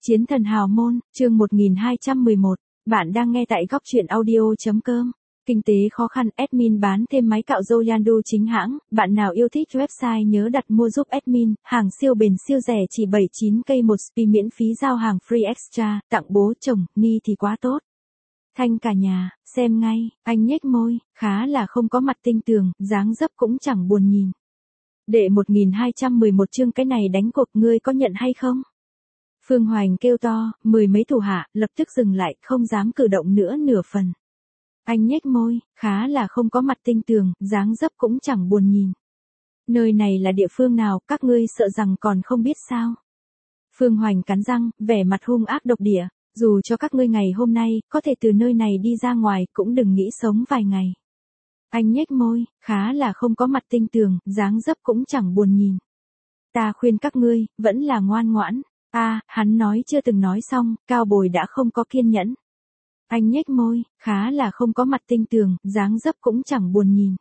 Chiến thần hào môn, chương 1211, bạn đang nghe tại góc truyện audio.com. Kinh tế khó khăn, admin bán thêm máy cạo râu Yandu chính hãng, bạn nào yêu thích website nhớ đặt mua giúp admin, hàng siêu bền siêu rẻ chỉ 79k một spi miễn phí giao hàng free extra, tặng bố chồng, ni thì quá tốt. Thanh cả nhà, xem ngay, anh nhếch môi, khá là không có mặt tinh tường, dáng dấp cũng chẳng buồn nhìn. Đệ 1211 chương cái này đánh cuộc ngươi có nhận hay không? Phương Hoành kêu to, mười mấy thủ hạ, lập tức dừng lại, không dám cử động nữa nửa phần. Anh nhếch môi, khá là không có mặt tinh tường, dáng dấp cũng chẳng buồn nhìn. Nơi này là địa phương nào, các ngươi sợ rằng còn không biết sao? Phương Hoành cắn răng, vẻ mặt hung ác độc địa, dù cho các ngươi ngày hôm nay, có thể từ nơi này đi ra ngoài, cũng đừng nghĩ sống vài ngày. Anh nhếch môi, khá là không có mặt tinh tường, dáng dấp cũng chẳng buồn nhìn. Ta khuyên các ngươi, vẫn là ngoan ngoãn. Hắn nói chưa từng nói xong, Cao Bồi đã không có kiên nhẫn. Anh nhếch môi, khá là không có mặt tinh tường, dáng dấp cũng chẳng buồn nhìn.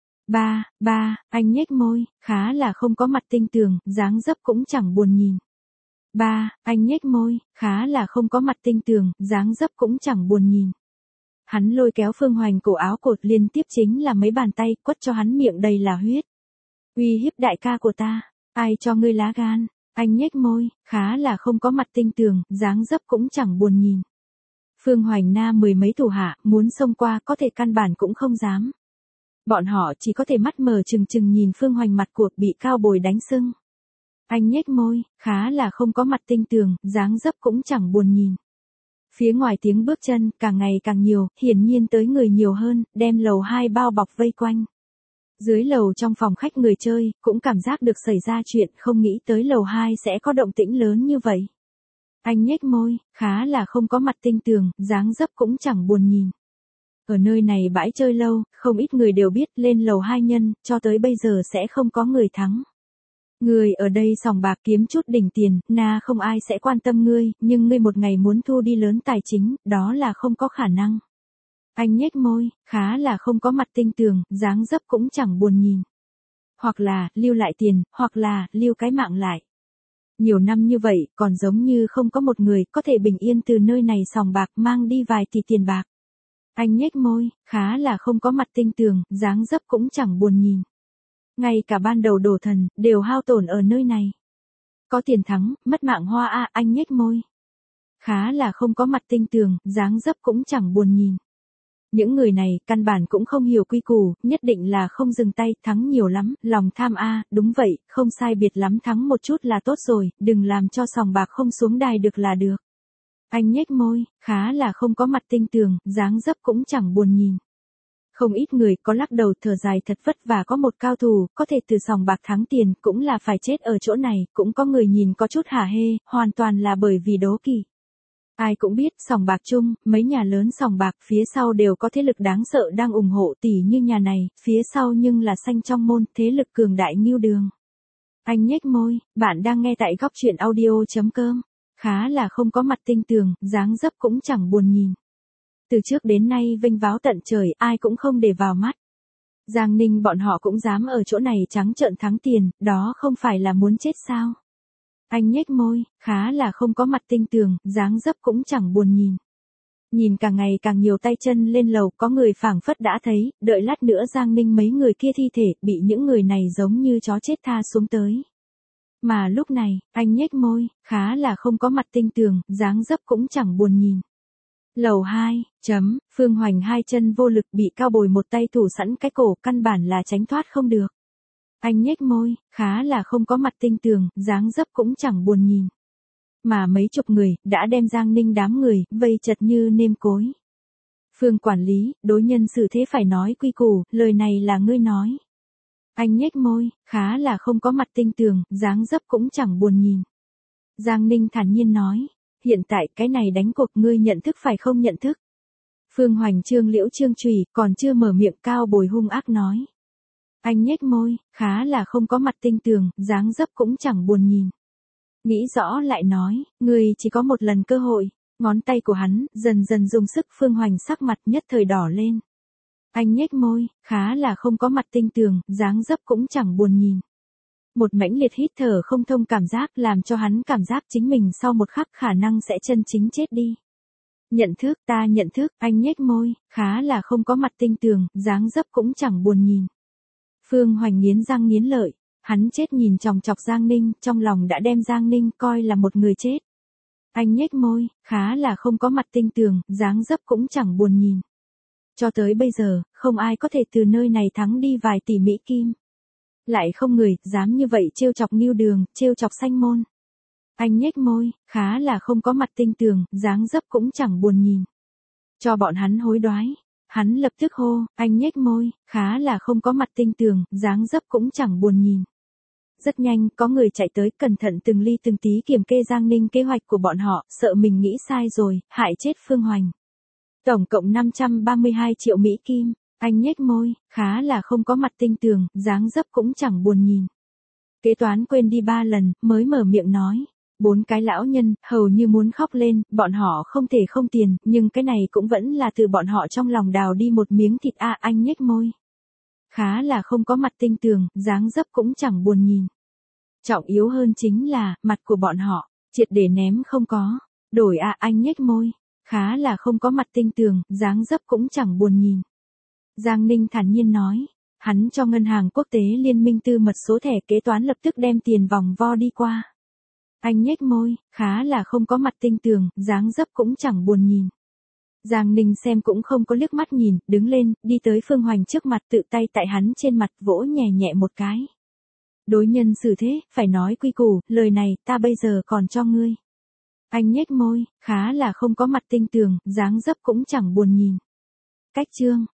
Anh nhếch môi, khá là không có mặt tinh tường, dáng dấp cũng chẳng buồn nhìn. Anh nhếch môi, khá là không có mặt tinh tường, dáng dấp cũng chẳng buồn nhìn. Hắn lôi kéo Phương Hoành cổ áo cột liên tiếp chính là mấy bàn tay, quất cho hắn miệng đầy là huyết. Uy hiếp đại ca của ta, ai cho ngươi lá gan? Anh nhếch môi, khá là không có mặt tinh tường, dáng dấp cũng chẳng buồn nhìn. Phương Hoành na mười mấy thủ hạ, muốn xông qua có thể căn bản cũng không dám. Bọn họ chỉ có thể mắt mờ trừng trừng nhìn Phương Hoành mặt cuộc bị Cao Bồi đánh sưng. Anh nhếch môi, khá là không có mặt tinh tường, dáng dấp cũng chẳng buồn nhìn. Phía ngoài tiếng bước chân, càng ngày càng nhiều, hiển nhiên tới người nhiều hơn, đem lầu 2 bao bọc vây quanh. Dưới lầu trong phòng khách người chơi, cũng cảm giác được xảy ra chuyện, không nghĩ tới lầu 2 sẽ có động tĩnh lớn như vậy. Anh nhếch môi, khá là không có mặt tinh tường, dáng dấp cũng chẳng buồn nhìn. Ở nơi này bãi chơi lâu, không ít người đều biết lên lầu 2 nhân, cho tới bây giờ sẽ không có người thắng. Người ở đây sòng bạc kiếm chút đỉnh tiền, không ai sẽ quan tâm ngươi, nhưng ngươi một ngày muốn thu đi lớn tài chính, đó là không có khả năng. Anh nhếch môi, khá là không có mặt tinh tường, dáng dấp cũng chẳng buồn nhìn. Hoặc là, lưu lại tiền, hoặc là, lưu cái mạng lại. Nhiều năm như vậy, còn giống như không có một người có thể bình yên từ nơi này sòng bạc mang đi vài tỷ tiền bạc. Anh nhếch môi, khá là không có mặt tinh tường, dáng dấp cũng chẳng buồn nhìn. Ngay cả ban đầu đổ thần, đều hao tổn ở nơi này. Có tiền thắng, mất mạng hoa anh nhếch môi. Khá là không có mặt tinh tường, dáng dấp cũng chẳng buồn nhìn. Những người này, căn bản cũng không hiểu quy củ, nhất định là không dừng tay, thắng nhiều lắm, lòng tham đúng vậy, không sai biệt lắm thắng một chút là tốt rồi, đừng làm cho sòng bạc không xuống đài được là được. Anh nhếch môi, khá là không có mặt tinh tường, dáng dấp cũng chẳng buồn nhìn. Không ít người có lắc đầu thở dài thật vất vả có một cao thủ, có thể từ sòng bạc thắng tiền, cũng là phải chết ở chỗ này, cũng có người nhìn có chút hả hê, hoàn toàn là bởi vì đố kỵ. Ai cũng biết, sòng bạc chung, mấy nhà lớn sòng bạc phía sau đều có thế lực đáng sợ đang ủng hộ tỷ như nhà này, phía sau nhưng là xanh trong môn, thế lực cường đại Ngưu Đường. Anh nhếch môi, bạn đang nghe tại góc truyện audio.com, khá là không có mặt tinh tường, dáng dấp cũng chẳng buồn nhìn. Từ trước đến nay vênh váo tận trời, ai cũng không để vào mắt. Giang Ninh bọn họ cũng dám ở chỗ này trắng trợn thắng tiền, đó không phải là muốn chết sao? Anh nhếch môi, khá là không có mặt tinh tường, dáng dấp cũng chẳng buồn nhìn. Nhìn càng ngày càng nhiều tay chân lên lầu, có người phảng phất đã thấy, đợi lát nữa Giang Ninh mấy người kia thi thể, bị những người này giống như chó chết tha xuống tới. Mà lúc này, anh nhếch môi, khá là không có mặt tinh tường, dáng dấp cũng chẳng buồn nhìn. Lầu 2, Phương Hoành hai chân vô lực bị Cao Bồi một tay thủ sẵn cái cổ, căn bản là tránh thoát không được. Anh nhếch môi, khá là không có mặt tinh tường, dáng dấp cũng chẳng buồn nhìn. Mà mấy chục người, đã đem Giang Ninh đám người, vây chật như nêm cối. Phương quản lý, đối nhân xử thế phải nói quy củ, lời này là ngươi nói. Anh nhếch môi, khá là không có mặt tinh tường, dáng dấp cũng chẳng buồn nhìn. Giang Ninh thản nhiên nói, hiện tại cái này đánh cuộc ngươi nhận thức phải không nhận thức. Phương Hoành trương liễu trương chùy, còn chưa mở miệng Cao Bồi hung ác nói. Anh nhếch môi, khá là không có mặt tinh tường, dáng dấp cũng chẳng buồn nhìn. Nghĩ rõ lại nói, ngươi chỉ có một lần cơ hội. Ngón tay của hắn, dần dần dùng sức. Phương Hoành sắc mặt nhất thời đỏ lên. Anh nhếch môi, khá là không có mặt tinh tường, dáng dấp cũng chẳng buồn nhìn. Một mãnh liệt hít thở không thông cảm giác làm cho hắn cảm giác chính mình sau một khắc khả năng sẽ chân chính chết đi. Nhận thức, ta nhận thức, anh nhếch môi, khá là không có mặt tinh tường, dáng dấp cũng chẳng buồn nhìn. Phương Hoành nghiến răng nghiến lợi, hắn chết nhìn chòng chọc Giang Ninh, trong lòng đã đem Giang Ninh coi là một người chết. Anh nhếch môi, khá là không có mặt tinh tường, dáng dấp cũng chẳng buồn nhìn. Cho tới bây giờ, không ai có thể từ nơi này thắng đi vài tỷ Mỹ kim. Lại không người dám như vậy trêu chọc Ngưu Đường, trêu chọc Sanh Môn. Anh nhếch môi, khá là không có mặt tinh tường, dáng dấp cũng chẳng buồn nhìn. Cho bọn hắn hối đoái. Hắn lập tức hô, anh nhếch môi, khá là không có mặt tinh tường, dáng dấp cũng chẳng buồn nhìn. Rất nhanh, có người chạy tới cẩn thận từng ly từng tí kiểm kê Giang Ninh kế hoạch của bọn họ, sợ mình nghĩ sai rồi, hại chết Phương Hoành. Tổng cộng 532 triệu Mỹ kim, anh nhếch môi, khá là không có mặt tinh tường, dáng dấp cũng chẳng buồn nhìn. Kế toán quên đi 3 lần, mới mở miệng nói. 4 cái lão nhân, hầu như muốn khóc lên, bọn họ không thể không tiền, nhưng cái này cũng vẫn là từ bọn họ trong lòng đào đi một miếng thịt anh nhếch môi. Khá là không có mặt tinh tường, dáng dấp cũng chẳng buồn nhìn. Trọng yếu hơn chính là, mặt của bọn họ, triệt để ném không có. Đổi anh nhếch môi. Khá là không có mặt tinh tường, dáng dấp cũng chẳng buồn nhìn. Giang Ninh thản nhiên nói. Hắn cho ngân hàng quốc tế liên minh tư mật số thẻ kế toán lập tức đem tiền vòng vo đi qua. Anh nhếch môi, khá là không có mặt tinh tường, dáng dấp cũng chẳng buồn nhìn. Giang Ninh xem cũng không có liếc mắt nhìn, đứng lên, đi tới Phương Hoành trước mặt tự tay tại hắn trên mặt vỗ nhẹ nhẹ một cái. Đối nhân xử thế, phải nói quy củ, lời này ta bây giờ còn cho ngươi. Anh nhếch môi, khá là không có mặt tinh tường, dáng dấp cũng chẳng buồn nhìn. Cách chương.